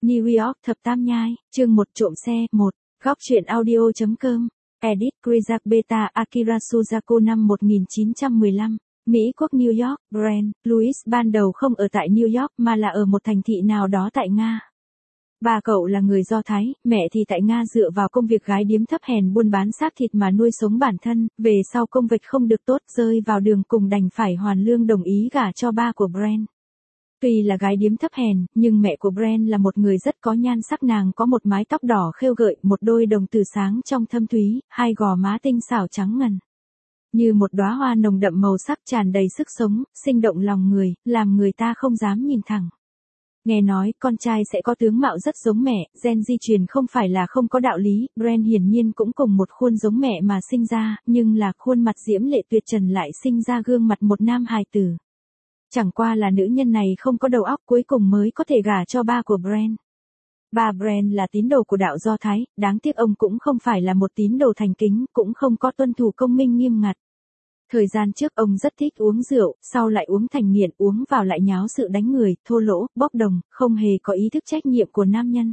New York thập tam nhai, chương 1 trộm xe, 1, góc truyện audio.com, edit Krizak Beta Akira Suzako năm 1915, Mỹ quốc New York, Brand, Louis ban đầu không ở tại New York mà là ở một thành thị nào đó tại Nga. Ba cậu là người Do Thái, mẹ thì tại Nga dựa vào công việc gái điếm thấp hèn buôn bán xác thịt mà nuôi sống bản thân, về sau công việc không được tốt rơi vào đường cùng đành phải hoàn lương đồng ý gả cho ba của Brand. Tuy là gái điếm thấp hèn, nhưng mẹ của Brand là một người rất có nhan sắc, nàng có một mái tóc đỏ khêu gợi, một đôi đồng tử sáng trong thâm thúy, hai gò má tinh xảo trắng ngần. Như một đóa hoa nồng đậm màu sắc tràn đầy sức sống, sinh động lòng người, làm người ta không dám nhìn thẳng. Nghe nói, con trai sẽ có tướng mạo rất giống mẹ, gen di truyền không phải là không có đạo lý, Brand hiển nhiên cũng cùng một khuôn giống mẹ mà sinh ra, nhưng là khuôn mặt diễm lệ tuyệt trần lại sinh ra gương mặt một nam hài tử. Chẳng qua là nữ nhân này không có đầu óc cuối cùng mới có thể gả cho ba của Brand. Ba Brand là tín đồ của đạo Do Thái, đáng tiếc ông cũng không phải là một tín đồ thành kính, cũng không có tuân thủ công minh nghiêm ngặt. Thời gian trước ông rất thích uống rượu, sau lại uống thành nghiện, uống vào lại nháo sự đánh người, thô lỗ, bốc đồng, không hề có ý thức trách nhiệm của nam nhân.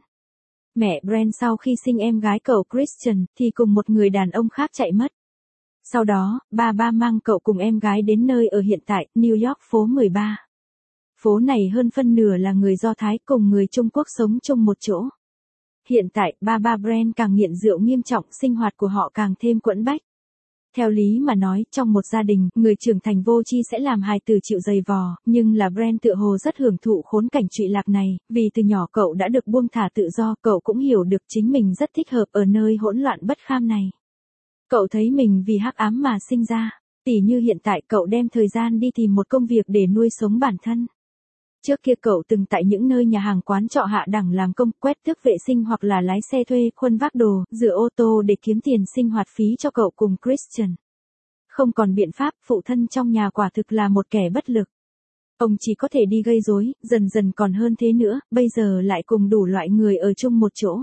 Mẹ Brand sau khi sinh em gái cậu Christian, thì cùng một người đàn ông khác chạy mất. Sau đó, ba mang cậu cùng em gái đến nơi ở hiện tại, New York phố 13. Phố này hơn phân nửa là người Do Thái cùng người Trung Quốc sống chung một chỗ. Hiện tại, ba Brand càng nghiện rượu nghiêm trọng, sinh hoạt của họ càng thêm quẫn bách. Theo lý mà nói, trong một gia đình, người trưởng thành vô tri sẽ làm hài tử chịu dày vò, nhưng là Brand tựa hồ rất hưởng thụ khốn cảnh trụy lạc này, vì từ nhỏ cậu đã được buông thả tự do, cậu cũng hiểu được chính mình rất thích hợp ở nơi hỗn loạn bất kham này. Cậu thấy mình vì hắc ám mà sinh ra, tỉ như hiện tại cậu đem thời gian đi tìm một công việc để nuôi sống bản thân. Trước kia cậu từng tại những nơi nhà hàng quán trọ hạ đẳng làm công, quét tước vệ sinh hoặc là lái xe thuê, khuân vác đồ, rửa ô tô để kiếm tiền sinh hoạt phí cho cậu cùng Christian. Không còn biện pháp, phụ thân trong nhà quả thực là một kẻ bất lực. Ông chỉ có thể đi gây rối, dần dần còn hơn thế nữa, bây giờ lại cùng đủ loại người ở chung một chỗ.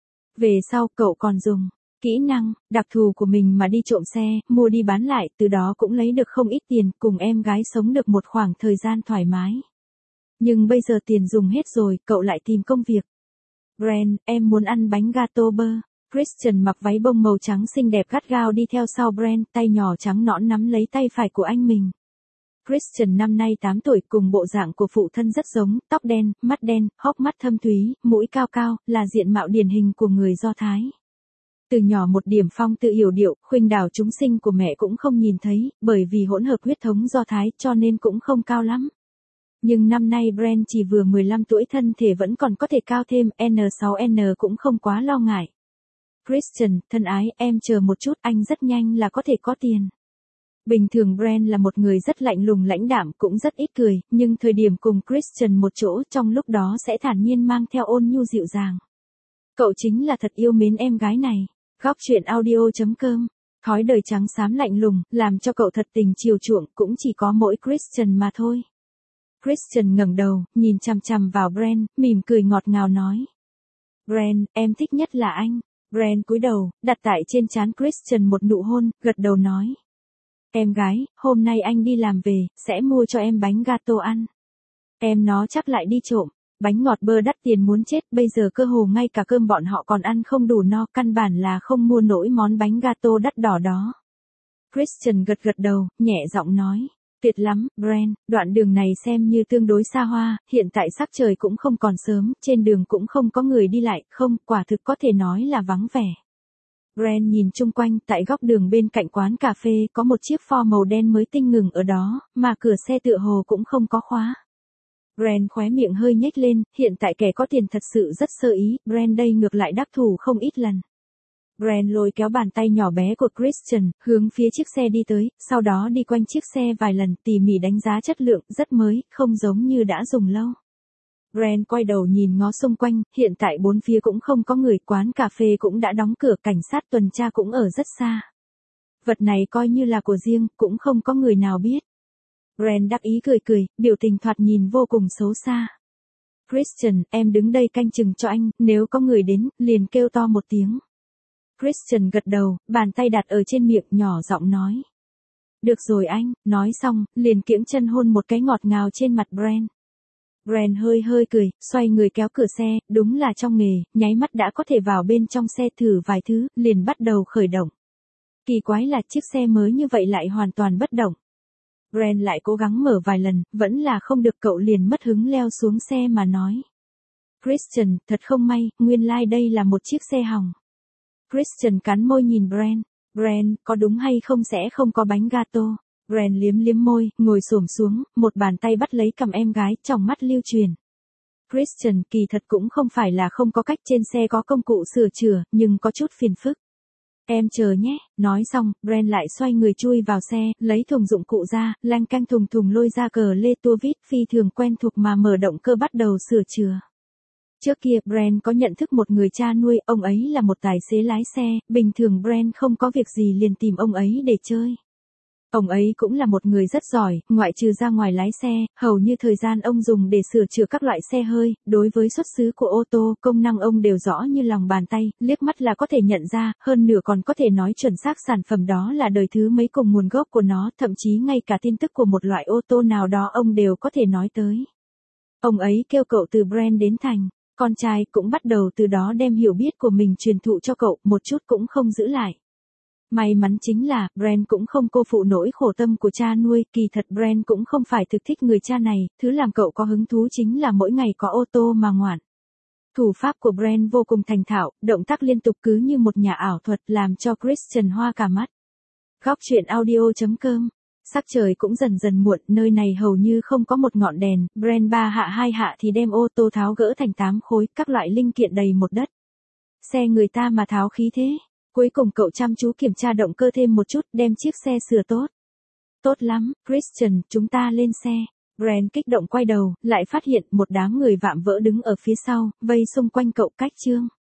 Về sau cậu còn dùng kỹ năng, đặc thù của mình mà đi trộm xe, mua đi bán lại, từ đó cũng lấy được không ít tiền, cùng em gái sống được một khoảng thời gian thoải mái. Nhưng bây giờ tiền dùng hết rồi, cậu lại tìm công việc. Brand, em muốn ăn bánh gato bơ. Christian mặc váy bông màu trắng xinh đẹp gắt gao đi theo sau Brand, tay nhỏ trắng nõn nắm lấy tay phải của anh mình. Christian năm nay 8 tuổi, cùng bộ dạng của phụ thân rất giống, tóc đen, mắt đen, hốc mắt thâm thúy, mũi cao cao, là diện mạo điển hình của người Do Thái. Từ nhỏ một điểm phong tự hiểu điệu, khuynh đảo chúng sinh của mẹ cũng không nhìn thấy, bởi vì hỗn hợp huyết thống Do Thái cho nên cũng không cao lắm. Nhưng năm nay Brand chỉ vừa 15 tuổi, thân thể vẫn còn có thể cao thêm, N6N cũng không quá lo ngại. Christian, thân ái, em chờ một chút, anh rất nhanh là có thể có tiền. Bình thường Brand là một người rất lạnh lùng lãnh đạm, cũng rất ít cười, nhưng thời điểm cùng Christian một chỗ, trong lúc đó sẽ thản nhiên mang theo ôn nhu dịu dàng. Cậu chính là thật yêu mến em gái này. Góc truyện audio.com, thói đời trắng xám lạnh lùng, làm cho cậu thật tình chiều chuộng, cũng chỉ có mỗi Christian mà thôi. Christian ngẩng đầu, nhìn chằm chằm vào Brand, mỉm cười ngọt ngào nói. Brand, em thích nhất là anh. Brand cúi đầu, đặt tại trên trán Christian một nụ hôn, gật đầu nói. Em gái, hôm nay anh đi làm về, sẽ mua cho em bánh gato ăn. Em nó chắc lại đi trộm. Bánh ngọt bơ đắt tiền muốn chết, bây giờ cơ hồ ngay cả cơm bọn họ còn ăn không đủ no, căn bản là không mua nổi món bánh gato đắt đỏ đó. Christian gật đầu, nhẹ giọng nói. Tuyệt lắm, Brand, đoạn đường này xem như tương đối xa hoa, hiện tại sắc trời cũng không còn sớm, trên đường cũng không có người đi lại, không, quả thực có thể nói là vắng vẻ. Brand nhìn chung quanh, tại góc đường bên cạnh quán cà phê, có một chiếc Ford màu đen mới tinh ngừng ở đó, mà cửa xe tựa hồ cũng không có khóa. Brand khóe miệng hơi nhếch lên, hiện tại kẻ có tiền thật sự rất sơ ý, Brand đây ngược lại đắc thủ không ít lần. Brand lôi kéo bàn tay nhỏ bé của Christian, hướng phía chiếc xe đi tới, sau đó đi quanh chiếc xe vài lần, tỉ mỉ đánh giá chất lượng, rất mới, không giống như đã dùng lâu. Brand quay đầu nhìn ngó xung quanh, hiện tại bốn phía cũng không có người, quán cà phê cũng đã đóng cửa, cảnh sát tuần tra cũng ở rất xa. Vật này coi như là của riêng, cũng không có người nào biết. Brand đắc ý cười, biểu tình thoạt nhìn vô cùng xấu xa. Christian, em đứng đây canh chừng cho anh, nếu có người đến, liền kêu to một tiếng. Christian gật đầu, bàn tay đặt ở trên miệng, nhỏ giọng nói. Được rồi anh, nói xong, liền kiễng chân hôn một cái ngọt ngào trên mặt Brand. Brand hơi hơi cười, xoay người kéo cửa xe, đúng là trong nghề, nháy mắt đã có thể vào bên trong xe thử vài thứ, liền bắt đầu khởi động. Kỳ quái là chiếc xe mới như vậy lại hoàn toàn bất động. Brand lại cố gắng mở vài lần, vẫn là không được, cậu liền mất hứng leo xuống xe mà nói. Christian, thật không may, nguyên lai đây là một chiếc xe hỏng. Christian cắn môi nhìn Brand. Brand, có đúng hay không sẽ không có bánh gato. Brand liếm liếm môi, ngồi xổm xuống, một bàn tay bắt lấy cầm em gái, trong mắt lưu truyền. Christian, kỳ thật cũng không phải là không có cách, trên xe có công cụ sửa chữa, nhưng có chút phiền phức. Em chờ nhé, nói xong, Brand lại xoay người chui vào xe, lấy thùng dụng cụ ra, lanh canh thùng thùng lôi ra cờ lê tua vít phi thường quen thuộc mà mở động cơ bắt đầu sửa chữa. Trước kia Brand có nhận thức một người cha nuôi, ông ấy là một tài xế lái xe, bình thường Brand không có việc gì liền tìm ông ấy để chơi. Ông ấy cũng là một người rất giỏi, ngoại trừ ra ngoài lái xe, hầu như thời gian ông dùng để sửa chữa các loại xe hơi, đối với xuất xứ của ô tô, công năng ông đều rõ như lòng bàn tay, liếc mắt là có thể nhận ra, hơn nửa còn có thể nói chuẩn xác sản phẩm đó là đời thứ mấy cùng nguồn gốc của nó, thậm chí ngay cả tin tức của một loại ô tô nào đó ông đều có thể nói tới. Ông ấy kêu cậu từ Brand đến thành, con trai cũng bắt đầu từ đó đem hiểu biết của mình truyền thụ cho cậu, một chút cũng không giữ lại. May mắn chính là, Brand cũng không cô phụ nỗi khổ tâm của cha nuôi, kỳ thật Brand cũng không phải thực thích người cha này, thứ làm cậu có hứng thú chính là mỗi ngày có ô tô mà ngoạn. Thủ pháp của Brand vô cùng thành thạo, động tác liên tục cứ như một nhà ảo thuật làm cho Christian hoa cả mắt. Góc truyện audio.com. Sắc trời cũng dần dần muộn, nơi này hầu như không có một ngọn đèn, Brand 3 hạ 2 hạ thì đem ô tô tháo gỡ thành 8 khối, các loại linh kiện đầy một đất. Xe người ta mà tháo khí thế. Cuối cùng cậu chăm chú kiểm tra động cơ thêm một chút, đem chiếc xe sửa tốt. Tốt lắm, Christian, chúng ta lên xe. Brand kích động quay đầu, lại phát hiện một đám người vạm vỡ đứng ở phía sau, vây xung quanh cậu cách chương.